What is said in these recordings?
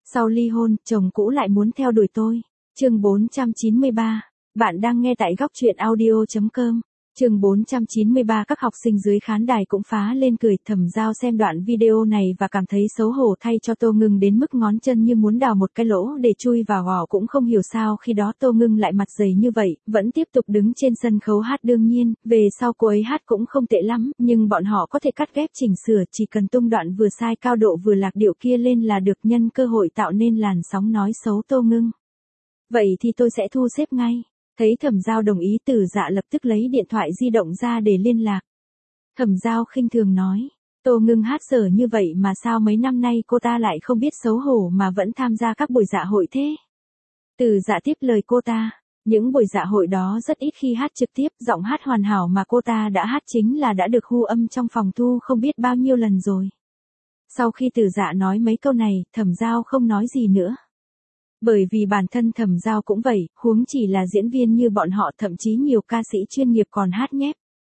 Sau ly hôn, chồng cũ lại muốn theo đuổi tôi. Chương 493. Bạn đang nghe tại góc truyện audio.com. Chương 493. Các học sinh dưới khán đài cũng phá lên cười. Thẩm Giao xem đoạn video này và cảm thấy xấu hổ thay cho Tô Ngưng đến mức ngón chân như muốn đào một cái lỗ để chui vào gò, cũng không hiểu sao khi đó Tô Ngưng lại mặt dày như vậy, vẫn tiếp tục đứng trên sân khấu hát. Đương nhiên, về sau cô ấy hát cũng không tệ lắm, nhưng bọn họ có thể cắt ghép chỉnh sửa, chỉ cần tung đoạn vừa sai cao độ vừa lạc điệu kia lên là được, nhân cơ hội tạo nên làn sóng nói xấu Tô Ngưng. Vậy thì tôi sẽ thu xếp ngay. Thấy Thẩm Giao đồng ý, Tử Dạ lập tức lấy điện thoại di động ra để liên lạc. Thẩm Giao khinh thường nói, Tô Ngưng hát dở như vậy mà sao mấy năm nay cô ta lại không biết xấu hổ mà vẫn tham gia các buổi dạ hội thế? Tử Dạ tiếp lời cô ta, những buổi dạ hội đó rất ít khi hát trực tiếp, giọng hát hoàn hảo mà cô ta đã hát chính là đã được hu âm trong phòng thu không biết bao nhiêu lần rồi. Sau khi Tử Dạ nói mấy câu này, Thẩm Giao không nói gì nữa. Bởi vì bản thân Thẩm Giao cũng vậy, huống chỉ là diễn viên như bọn họ, thậm chí nhiều ca sĩ chuyên nghiệp còn hát nhép.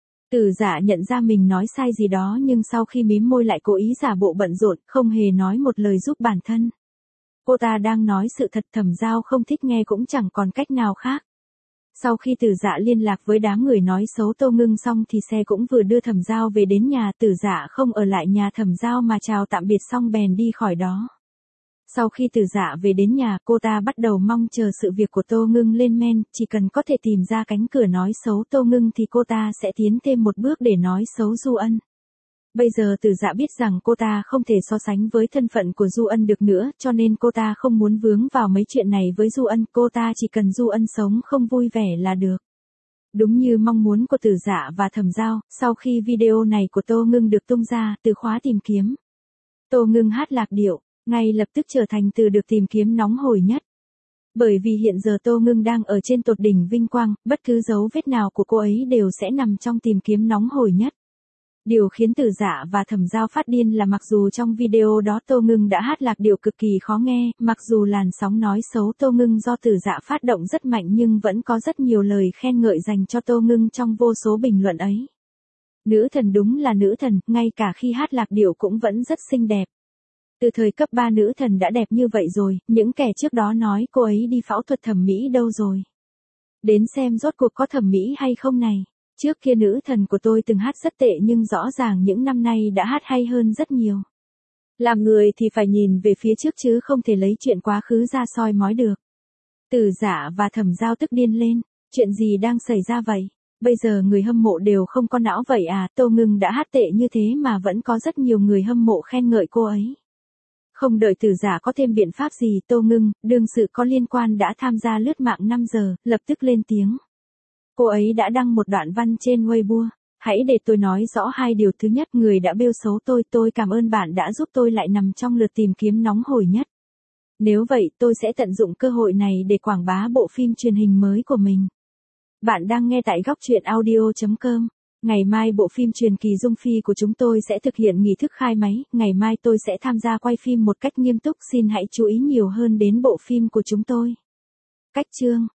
Tử Dạ nhận ra mình nói sai gì đó nhưng sau khi mím môi lại cố ý giả bộ bận rộn, không hề nói một lời giúp bản thân. Cô ta đang nói sự thật, Thẩm Giao không thích nghe cũng chẳng còn cách nào khác. Sau khi Tử Dạ liên lạc với đám người nói xấu Tô Ngưng xong thì xe cũng vừa đưa Thẩm Giao về đến nhà. Tử Dạ không ở lại nhà Thẩm Giao mà chào tạm biệt xong bèn đi khỏi đó. Sau khi Tử Dạ về đến nhà, cô ta bắt đầu mong chờ sự việc của Tô Ngưng lên men, chỉ cần có thể tìm ra cánh cửa nói xấu Tô Ngưng thì cô ta sẽ tiến thêm một bước để nói xấu Du Ân. Bây giờ Tử Dạ biết rằng cô ta không thể so sánh với thân phận của Du Ân được nữa, cho nên cô ta không muốn vướng vào mấy chuyện này với Du Ân, cô ta chỉ cần Du Ân sống không vui vẻ là được. Đúng như mong muốn của Tử Dạ và Thẩm Giao, sau khi video này của Tô Ngưng được tung ra, từ khóa tìm kiếm Tô Ngưng hát lạc điệu ngay lập tức trở thành từ được tìm kiếm nóng hổi nhất. Bởi vì hiện giờ Tô Ngưng đang ở trên tột đỉnh vinh quang, bất cứ dấu vết nào của cô ấy đều sẽ nằm trong tìm kiếm nóng hổi nhất. Điều khiến Tử Dạ và Thẩm Giao phát điên là mặc dù trong video đó Tô Ngưng đã hát lạc điệu cực kỳ khó nghe, mặc dù làn sóng nói xấu Tô Ngưng do Tử Dạ phát động rất mạnh nhưng vẫn có rất nhiều lời khen ngợi dành cho Tô Ngưng trong vô số bình luận ấy. Nữ thần đúng là nữ thần, ngay cả khi hát lạc điệu cũng vẫn rất xinh đẹp. Từ thời cấp 3 nữ thần đã đẹp như vậy rồi, những kẻ trước đó nói cô ấy đi phẫu thuật thẩm mỹ đâu rồi? Đến xem rốt cuộc có thẩm mỹ hay không này. Trước kia nữ thần của tôi từng hát rất tệ nhưng rõ ràng những năm nay đã hát hay hơn rất nhiều. Làm người thì phải nhìn về phía trước chứ không thể lấy chuyện quá khứ ra soi mói được. Tử Dạ và Thẩm Giao tức điên lên, chuyện gì đang xảy ra vậy? Bây giờ người hâm mộ đều không có não vậy à? Tô Ngưng đã hát tệ như thế mà vẫn có rất nhiều người hâm mộ khen ngợi cô ấy. Không đợi Tử Dạ có thêm biện pháp gì, Tô Ngưng, đương sự có liên quan đã tham gia lướt mạng 5 giờ, lập tức lên tiếng. Cô ấy đã đăng một đoạn văn trên Weibo. Hãy để tôi nói rõ hai điều. Thứ nhất, người đã bêu xấu tôi cảm ơn bạn đã giúp tôi lại nằm trong lượt tìm kiếm nóng hổi nhất. Nếu vậy, tôi sẽ tận dụng cơ hội này để quảng bá bộ phim truyền hình mới của mình. Bạn đang nghe tại góc truyện audio.com. Ngày mai bộ phim truyền kỳ Dung Phi của chúng tôi sẽ thực hiện nghi thức khai máy, ngày mai tôi sẽ tham gia quay phim một cách nghiêm túc, xin hãy chú ý nhiều hơn đến bộ phim của chúng tôi. Cách chương